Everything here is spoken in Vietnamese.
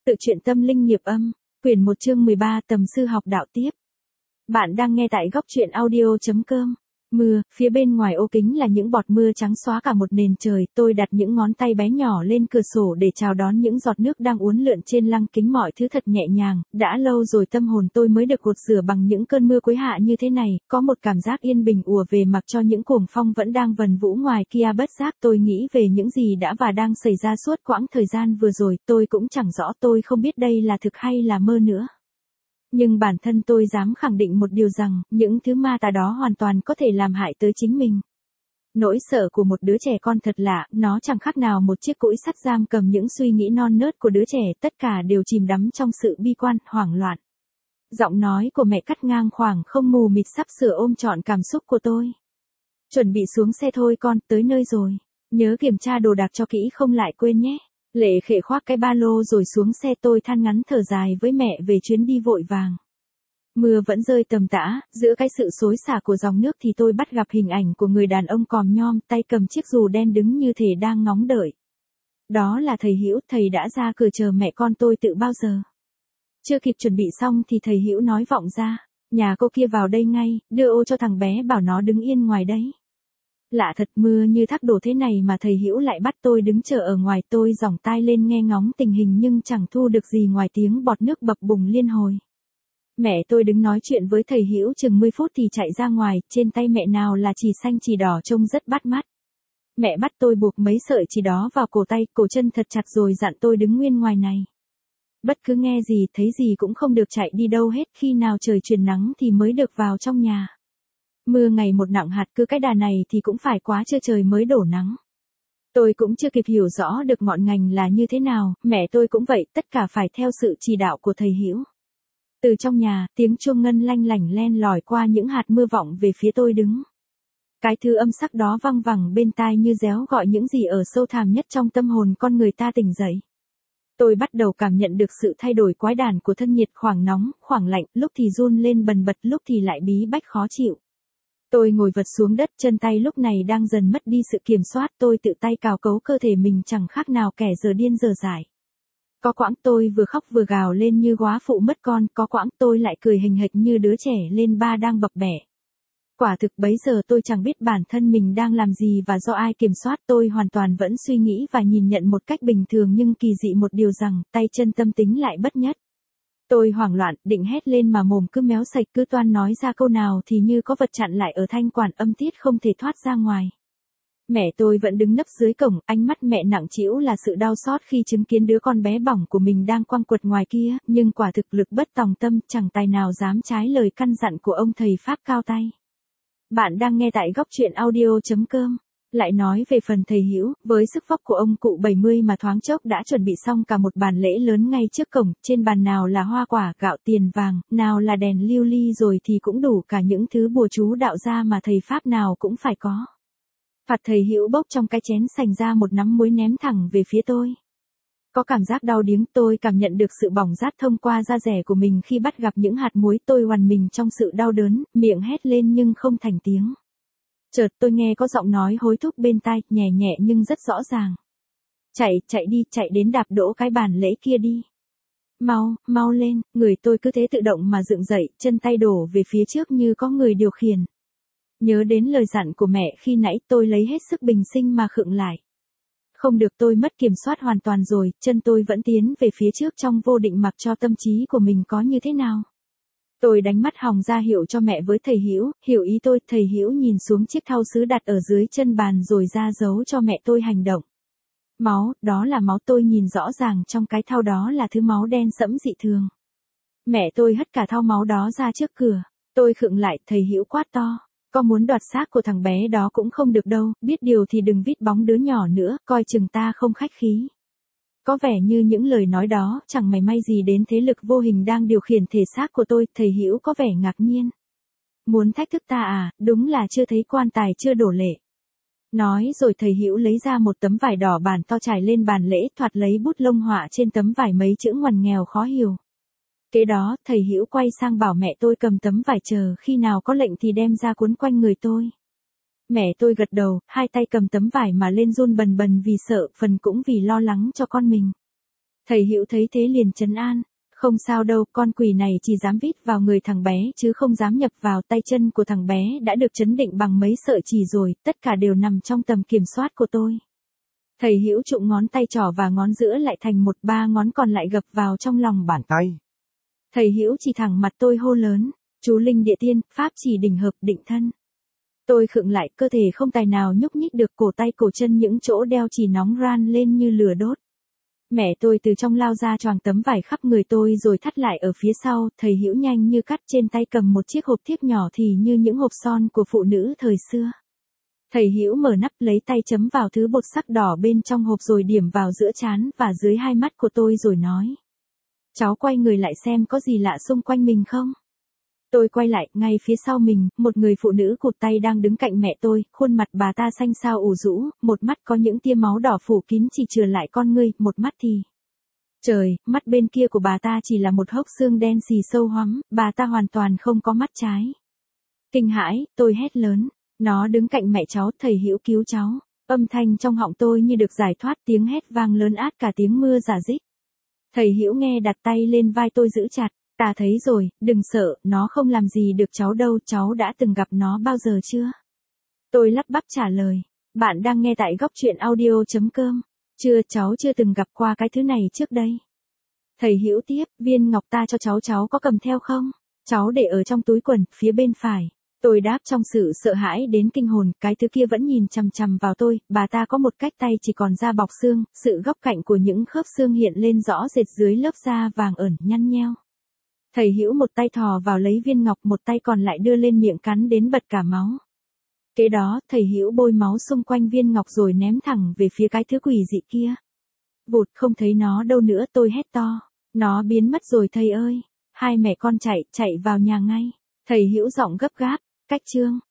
Tự truyện tâm linh nghiệp âm, quyển 1 chương 13 tầm sư học đạo tiếp. Bạn đang nghe tại góc truyện audio.com. Mưa, phía bên ngoài ô kính là những bọt mưa trắng xóa cả một nền trời, tôi đặt những ngón tay bé nhỏ lên cửa sổ để chào đón những giọt nước đang uốn lượn trên lăng kính, mọi thứ thật nhẹ nhàng, đã lâu rồi tâm hồn tôi mới được gột rửa bằng những cơn mưa cuối hạ như thế này, có một cảm giác yên bình ùa về mặc cho những cuồng phong vẫn đang vần vũ ngoài kia. Bất giác tôi nghĩ về những gì đã và đang xảy ra suốt quãng thời gian vừa rồi, tôi cũng chẳng rõ, tôi không biết đây là thực hay là mơ nữa. Nhưng bản thân tôi dám khẳng định một điều rằng, những thứ ma tà đó hoàn toàn có thể làm hại tới chính mình. Nỗi sợ của một đứa trẻ con thật lạ, nó chẳng khác nào một chiếc cũi sắt giam cầm những suy nghĩ non nớt của đứa trẻ, tất cả đều chìm đắm trong sự bi quan, hoảng loạn. Giọng nói của mẹ cắt ngang khoảng không mù mịt sắp sửa ôm trọn cảm xúc của tôi. Chuẩn bị xuống xe thôi con, tới nơi rồi. Nhớ kiểm tra đồ đạc cho kỹ không lại quên nhé. Lệ Khệ khoác cái ba lô rồi xuống xe, tôi than ngắn thở dài với mẹ về chuyến đi vội vàng. Mưa vẫn rơi tầm tã, giữa cái sự xối xả của dòng nước thì tôi bắt gặp hình ảnh của người đàn ông còm nhom, tay cầm chiếc dù đen đứng như thể đang ngóng đợi. Đó là thầy Hữu, thầy đã ra cửa chờ mẹ con tôi từ bao giờ. Chưa kịp chuẩn bị xong thì thầy Hữu nói vọng ra, nhà cô kia vào đây ngay, đưa ô cho thằng bé, bảo nó đứng yên ngoài đấy. Lạ thật, mưa như thác đổ thế này mà thầy Hữu lại bắt tôi đứng chờ ở ngoài. Tôi giỏng tai lên nghe ngóng tình hình nhưng chẳng thu được gì ngoài tiếng bọt nước bập bùng liên hồi. Mẹ tôi đứng nói chuyện với thầy Hữu chừng 10 phút thì chạy ra ngoài, trên tay mẹ nào là chì xanh chì đỏ trông rất bắt mắt. Mẹ bắt tôi buộc mấy sợi chì đó vào cổ tay, cổ chân thật chặt rồi dặn tôi đứng nguyên ngoài này. Bất cứ nghe gì thấy gì cũng không được chạy đi đâu hết, khi nào trời chuyển nắng thì mới được vào trong nhà. Mưa ngày một nặng hạt, cứ cái đà này thì cũng phải quá trưa trời mới đổ nắng. Tôi cũng chưa kịp hiểu rõ được ngọn ngành là như thế nào, mẹ tôi cũng vậy, tất cả phải theo sự chỉ đạo của thầy Hữu. Từ trong nhà, tiếng chuông ngân lanh lảnh len lỏi qua những hạt mưa vọng về phía tôi đứng. Cái thứ âm sắc đó văng vẳng bên tai như réo gọi những gì ở sâu thẳm nhất trong tâm hồn con người ta tỉnh dậy. Tôi bắt đầu cảm nhận được sự thay đổi quái đản của thân nhiệt, khoảng nóng, khoảng lạnh, lúc thì run lên bần bật, lúc thì lại bí bách khó chịu. Tôi ngồi vật xuống đất, chân tay lúc này đang dần mất đi sự kiểm soát, tôi tự tay cào cấu cơ thể mình chẳng khác nào kẻ giờ điên giờ dại. Có quãng tôi vừa khóc vừa gào lên như góa phụ mất con, có quãng tôi lại cười hình hệt như đứa trẻ lên ba đang bập bẹ. Quả thực bấy giờ tôi chẳng biết bản thân mình đang làm gì và do ai kiểm soát, tôi hoàn toàn vẫn suy nghĩ và nhìn nhận một cách bình thường, nhưng kỳ dị một điều rằng, tay chân tâm tính lại bất nhất. Tôi hoảng loạn, định hét lên mà mồm cứ méo sạch, cứ toan nói ra câu nào thì như có vật chặn lại ở thanh quản, âm tiết không thể thoát ra ngoài. Mẹ tôi vẫn đứng nấp dưới cổng, ánh mắt mẹ nặng trĩu là sự đau xót khi chứng kiến đứa con bé bỏng của mình đang quăng quật ngoài kia, nhưng quả thực lực bất tòng tâm, chẳng tài nào dám trái lời căn dặn của ông thầy Pháp cao tay. Bạn đang nghe tại góc truyện audio.com. Lại nói về phần thầy Hữu, với sức vóc của ông cụ 70 mà thoáng chốc đã chuẩn bị xong cả một bàn lễ lớn ngay trước cổng, trên bàn nào là hoa quả, gạo, tiền vàng, nào là đèn lưu ly, rồi thì cũng đủ cả những thứ bùa chú đạo gia mà thầy Pháp nào cũng phải có. Phạt thầy Hữu bốc trong cái chén sành ra một nắm muối ném thẳng về phía tôi. Có cảm giác đau điếng, tôi cảm nhận được sự bỏng rát thông qua da dẻ của mình khi bắt gặp những hạt muối, tôi oằn mình trong sự đau đớn, miệng hét lên nhưng không thành tiếng. Chợt tôi nghe có giọng nói hối thúc bên tai, nhẹ nhẹ nhưng rất rõ ràng. Chạy đi, chạy đến đạp đổ cái bàn lễ kia đi. Mau lên, người tôi cứ thế tự động mà dựng dậy, chân tay đổ về phía trước như có người điều khiển. Nhớ đến lời dặn của mẹ khi nãy, tôi lấy hết sức bình sinh mà khựng lại. Không được, tôi mất kiểm soát hoàn toàn rồi, chân tôi vẫn tiến về phía trước trong vô định mặc cho tâm trí của mình có như thế nào. Tôi đánh mắt hòng ra hiệu cho mẹ với thầy Hữu, hiểu ý tôi, thầy Hữu nhìn xuống chiếc thau sứ đặt ở dưới chân bàn rồi ra dấu cho mẹ tôi hành động. Máu, đó là máu, tôi nhìn rõ ràng trong cái thau đó là thứ máu đen sẫm dị thường. Mẹ tôi hất cả thau máu đó ra trước cửa, tôi khựng lại, thầy Hữu quát to. Có muốn đoạt xác của thằng bé đó cũng không được đâu, biết điều thì đừng vít bóng đứa nhỏ nữa, coi chừng ta không khách khí. Có vẻ như những lời nói đó chẳng mảy may gì đến thế lực vô hình đang điều khiển thể xác của tôi, thầy Hữu có vẻ ngạc nhiên. Muốn thách thức ta à, đúng là chưa thấy quan tài chưa đổ lệ. Nói rồi thầy Hữu lấy ra một tấm vải đỏ bản to trải lên bàn lễ, thoạt lấy bút lông họa trên tấm vải mấy chữ ngoằn nghèo khó hiểu. Kế đó, thầy Hữu quay sang bảo mẹ tôi cầm tấm vải, chờ khi nào có lệnh thì đem ra cuốn quanh người tôi. Mẹ tôi gật đầu, hai tay cầm tấm vải mà lên run bần bần vì sợ, phần cũng vì lo lắng cho con mình. Thầy Hữu thấy thế liền trấn an. Không sao đâu, con quỷ này chỉ dám vít vào người thằng bé chứ không dám nhập vào. Tay chân của thằng bé đã được trấn định bằng mấy sợi chỉ rồi, tất cả đều nằm trong tầm kiểm soát của tôi. Thầy Hữu trụng ngón tay trỏ và ngón giữa lại thành một, 3 ngón còn lại gập vào trong lòng bàn tay. Thầy Hữu chỉ thẳng mặt tôi hô lớn, chú linh địa tiên, pháp chỉ đỉnh hợp định thân. Tôi khựng lại, cơ thể không tài nào nhúc nhích được, cổ tay cổ chân những chỗ đeo chỉ nóng ran lên như lửa đốt. Mẹ tôi từ trong lao ra choàng tấm vải khắp người tôi rồi thắt lại ở phía sau. Thầy Hữu nhanh như cắt trên tay cầm một chiếc hộp thiếc nhỏ thì như những hộp son của phụ nữ thời xưa. Thầy Hữu mở nắp lấy tay chấm vào thứ bột sắc đỏ bên trong hộp rồi điểm vào giữa trán và dưới hai mắt của tôi rồi nói. Cháu quay người lại xem có gì lạ xung quanh mình không? Tôi quay lại, ngay phía sau mình, một người phụ nữ cụt tay đang đứng cạnh mẹ tôi, khuôn mặt bà ta xanh xao ủ rũ, một mắt có những tia máu đỏ phủ kín chỉ chừa lại con ngươi, một mắt thì... Trời, mắt bên kia của bà ta chỉ là một hốc xương đen xì sâu hoắm, bà ta hoàn toàn không có mắt trái. Kinh hãi, tôi hét lớn, nó đứng cạnh mẹ cháu, thầy Hữu cứu cháu. Âm thanh trong họng tôi như được giải thoát, tiếng hét vang lớn át cả tiếng mưa rả rích. Thầy Hữu nghe đặt tay lên vai tôi giữ chặt. Ta thấy rồi, đừng sợ, nó không làm gì được cháu đâu, cháu đã từng gặp nó bao giờ chưa? Tôi lắp bắp trả lời, bạn đang nghe tại góc truyện audio.com. Chưa, cháu chưa từng gặp qua cái thứ này trước đây. Thầy Hữu tiếp, viên ngọc ta cho cháu có cầm theo không? Cháu để ở trong túi quần, phía bên phải. Tôi đáp trong sự sợ hãi đến kinh hồn, cái thứ kia vẫn nhìn chằm chằm vào tôi, bà ta có một cách tay chỉ còn da bọc xương, sự góc cạnh của những khớp xương hiện lên rõ rệt dưới lớp da vàng ẩn nhăn nheo. Thầy Hữu một tay thò vào lấy viên ngọc, một tay còn lại đưa lên miệng cắn đến bật cả máu. Kế đó, thầy Hữu bôi máu xung quanh viên ngọc rồi ném thẳng về phía cái thứ quỷ dị kia. Vụt, không thấy nó đâu nữa, tôi hét to. Nó biến mất rồi thầy ơi. Hai mẹ con chạy vào nhà ngay. Thầy Hữu giọng gấp gáp, cách chương.